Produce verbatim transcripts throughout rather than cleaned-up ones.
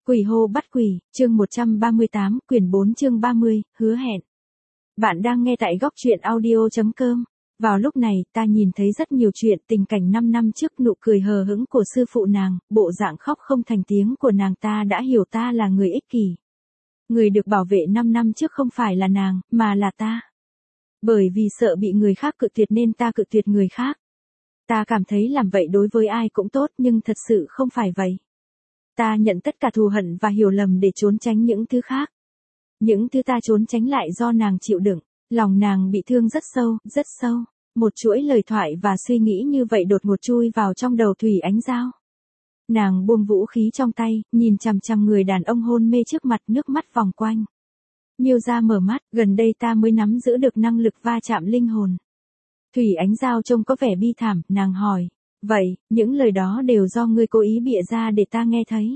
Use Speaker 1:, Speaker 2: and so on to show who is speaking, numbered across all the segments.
Speaker 1: Quỷ hô bắt quỷ, chương một trăm ba mươi tám, quyển bốn chương ba mươi, hứa hẹn. Bạn đang nghe tại góc truyện audio chấm com. Vào lúc này, ta nhìn thấy rất nhiều chuyện tình cảnh năm năm trước nụ cười hờ hững của sư phụ nàng, bộ dạng khóc không thành tiếng của nàng ta đã hiểu ta là người ích kỷ. Người được bảo vệ năm năm trước không phải là nàng, mà là ta. Bởi vì sợ bị người khác cự tuyệt nên ta cự tuyệt người khác. Ta cảm thấy làm vậy đối với ai cũng tốt nhưng thật sự không phải vậy. Ta nhận tất cả thù hận và hiểu lầm để trốn tránh những thứ khác. Những thứ ta trốn tránh lại do nàng chịu đựng, lòng nàng bị thương rất sâu, rất sâu. Một chuỗi lời thoại và suy nghĩ như vậy đột ngột chui vào trong đầu Thủy Ánh Giao. Nàng buông vũ khí trong tay, nhìn chằm chằm người đàn ông hôn mê trước mặt, nước mắt vòng quanh. Miêu Gia mở mắt, gần đây ta mới nắm giữ được năng lực va chạm linh hồn. Thủy Ánh Giao trông có vẻ bi thảm, nàng hỏi. Vậy, những lời đó đều do ngươi cố ý bịa ra để ta nghe thấy.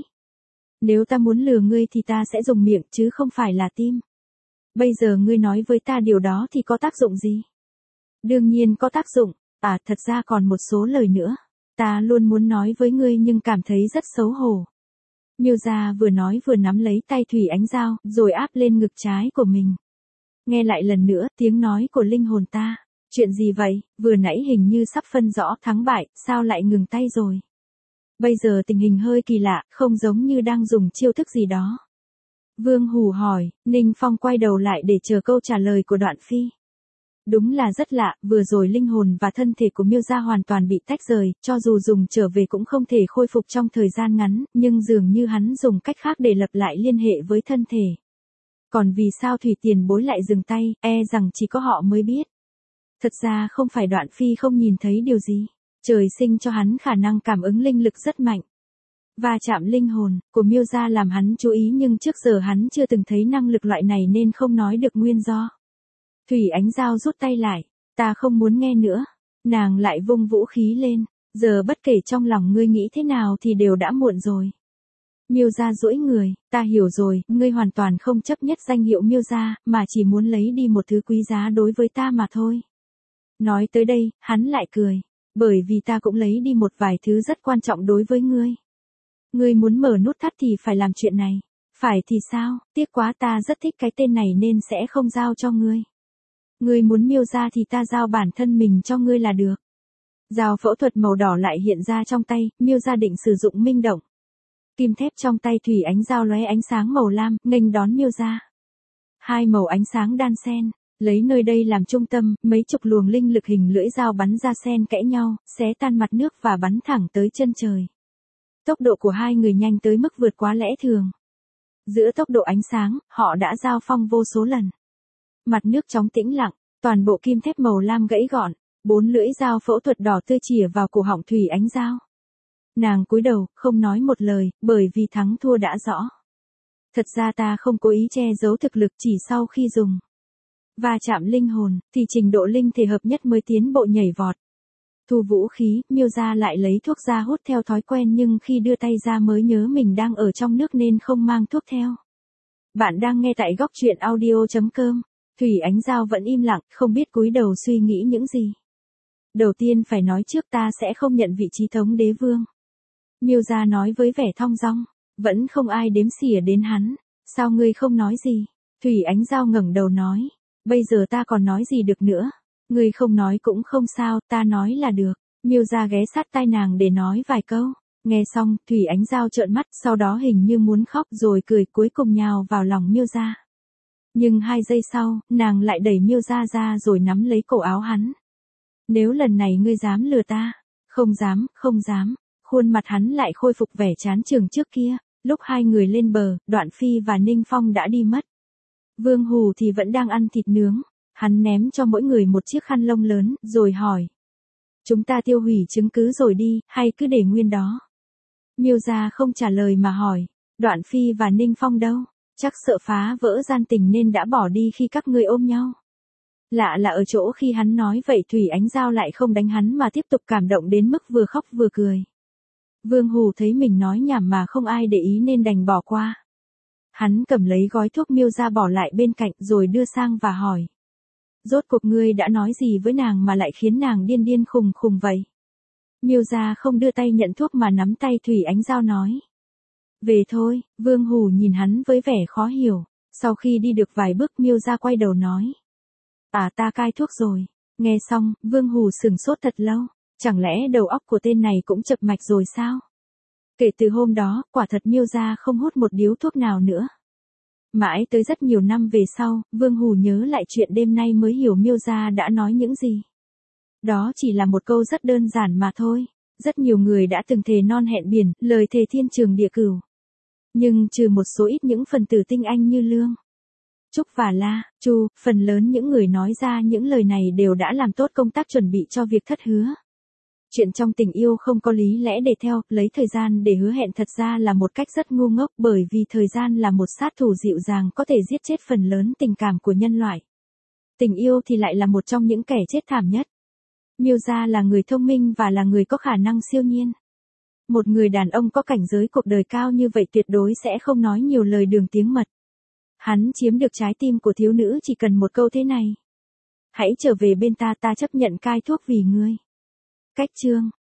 Speaker 1: Nếu ta muốn lừa ngươi thì ta sẽ dùng miệng chứ không phải là tim. Bây giờ ngươi nói với ta điều đó thì có tác dụng gì? Đương nhiên có tác dụng, à thật ra còn một số lời nữa. Ta luôn muốn nói với ngươi nhưng cảm thấy rất xấu hổ. Miêu Gia vừa nói vừa nắm lấy tay Thủy Ánh Giao, rồi áp lên ngực trái của mình. Nghe lại lần nữa tiếng nói của linh hồn ta. Chuyện gì vậy, vừa nãy hình như sắp phân rõ thắng bại, sao lại ngừng tay rồi? Bây giờ tình hình hơi kỳ lạ, không giống như đang dùng chiêu thức gì đó. Vương Hủ hỏi, Ninh Phong quay đầu lại để chờ câu trả lời của Đoạn Phi. Đúng là rất lạ, vừa rồi linh hồn và thân thể của Miêu Gia hoàn toàn bị tách rời, cho dù dùng trở về cũng không thể khôi phục trong thời gian ngắn, nhưng dường như hắn dùng cách khác để lập lại liên hệ với thân thể. Còn vì sao Thủy Tiền Bối lại dừng tay, e rằng chỉ có họ mới biết. Thật ra không phải Đoạn Phi không nhìn thấy điều gì. Trời sinh cho hắn khả năng cảm ứng linh lực rất mạnh. Và chạm linh hồn của Miêu Gia làm hắn chú ý nhưng trước giờ hắn chưa từng thấy năng lực loại này nên không nói được nguyên do. Thủy Ánh Giao rút tay lại. Ta không muốn nghe nữa. Nàng lại vung vũ khí lên. Giờ bất kể trong lòng ngươi nghĩ thế nào thì đều đã muộn rồi. Miêu Gia duỗi người. Ta hiểu rồi, ngươi hoàn toàn không chấp nhất danh hiệu Miêu Gia, mà chỉ muốn lấy đi một thứ quý giá đối với ta mà thôi. Nói tới đây, hắn lại cười. Bởi vì ta cũng lấy đi một vài thứ rất quan trọng đối với ngươi. Ngươi muốn mở nút thắt thì phải làm chuyện này. Phải thì sao, tiếc quá ta rất thích cái tên này nên sẽ không giao cho ngươi. Ngươi muốn Miêu Gia thì ta giao bản thân mình cho ngươi là được. Dao phẫu thuật màu đỏ lại hiện ra trong tay, Miêu Gia định sử dụng minh động. Kim thép trong tay Thủy Ánh Giao lóe ánh sáng màu lam, nghênh đón Miêu Gia. Hai màu ánh sáng đan xen. Lấy nơi đây làm trung tâm, mấy chục luồng linh lực hình lưỡi dao bắn ra xen kẽ nhau, xé tan mặt nước và bắn thẳng tới chân trời. Tốc độ của hai người nhanh tới mức vượt quá lẽ thường. Giữa tốc độ ánh sáng, họ đã giao phong vô số lần. Mặt nước chóng tĩnh lặng, toàn bộ kim thép màu lam gãy gọn, bốn lưỡi dao phẫu thuật đỏ tươi chìa vào cổ họng Thủy Ánh Giao. Nàng cúi đầu, không nói một lời, bởi vì thắng thua đã rõ. Thật ra ta không cố ý che giấu thực lực chỉ sau khi dùng. Và chạm linh hồn, thì trình độ linh thể hợp nhất mới tiến bộ nhảy vọt. Thu vũ khí, Miêu Gia lại lấy thuốc ra hút theo thói quen nhưng khi đưa tay ra mới nhớ mình đang ở trong nước nên không mang thuốc theo. Bạn đang nghe tại góc truyện audio chấm com. Thủy Ánh Giao vẫn im lặng, không biết cúi đầu suy nghĩ những gì. Đầu tiên phải nói trước ta sẽ không nhận vị trí thống đế vương. Miêu Gia nói với vẻ thong dong, vẫn không ai đếm xỉa đến hắn. Sao ngươi không nói gì? Thủy Ánh Giao ngẩng đầu nói. Bây giờ ta còn nói gì được nữa. Ngươi không nói cũng không sao, ta nói là được. Miêu Gia ghé sát tai nàng để nói vài câu. Nghe xong, Thủy Ánh Giao trợn mắt, sau đó hình như muốn khóc rồi cười cuối cùng nhào vào lòng Miêu Gia. Nhưng hai giây sau, nàng lại đẩy Miêu Gia ra rồi nắm lấy cổ áo hắn. Nếu lần này ngươi dám lừa ta. Không dám, không dám. Khuôn mặt hắn lại khôi phục vẻ chán chường trước kia. Lúc hai người lên bờ, Đoạn Phi và Ninh Phong đã đi mất. Vương Hủ thì vẫn đang ăn thịt nướng. Hắn ném cho mỗi người một chiếc khăn lông lớn, rồi hỏi. Chúng ta tiêu hủy chứng cứ rồi đi, hay cứ để nguyên đó? Miêu Gia không trả lời mà hỏi. Đoạn Phi và Ninh Phong đâu? Chắc sợ phá vỡ gian tình nên đã bỏ đi khi các ngươi ôm nhau. Lạ là ở chỗ khi hắn nói vậy Thủy Ánh Giao lại không đánh hắn mà tiếp tục cảm động đến mức vừa khóc vừa cười. Vương Hủ thấy mình nói nhảm mà không ai để ý nên đành bỏ qua. Hắn cầm lấy gói thuốc Miêu Gia bỏ lại bên cạnh rồi đưa sang và hỏi. Rốt cuộc ngươi đã nói gì với nàng mà lại khiến nàng điên điên khùng khùng vậy? Miêu Gia không đưa tay nhận thuốc mà nắm tay Thủy Ánh Giao nói. Về thôi, Vương Hủ nhìn hắn với vẻ khó hiểu. Sau khi đi được vài bước Miêu Gia quay đầu nói. À ta cai thuốc rồi. Nghe xong, Vương Hủ sửng sốt thật lâu. Chẳng lẽ đầu óc của tên này cũng chập mạch rồi sao? Kể từ hôm đó, quả thật Miêu Gia không hút một điếu thuốc nào nữa. Mãi tới rất nhiều năm về sau, Vương Hủ nhớ lại chuyện đêm nay mới hiểu Miêu Gia đã nói những gì. Đó chỉ là một câu rất đơn giản mà thôi. Rất nhiều người đã từng thề non hẹn biển, lời thề thiên trường địa cửu. Nhưng trừ một số ít những phần tử tinh anh như Lương, Trúc và La, Chu, phần lớn những người nói ra những lời này đều đã làm tốt công tác chuẩn bị cho việc thất hứa. Chuyện trong tình yêu không có lý lẽ để theo, lấy thời gian để hứa hẹn thật ra là một cách rất ngu ngốc bởi vì thời gian là một sát thủ dịu dàng có thể giết chết phần lớn tình cảm của nhân loại. Tình yêu thì lại là một trong những kẻ chết thảm nhất. Miêu Gia là người thông minh và là người có khả năng siêu nhiên. Một người đàn ông có cảnh giới cuộc đời cao như vậy tuyệt đối sẽ không nói nhiều lời đường tiếng mật. Hắn chiếm được trái tim của thiếu nữ chỉ cần một câu thế này. Hãy trở về bên ta, ta chấp nhận cai thuốc vì ngươi. Cách chương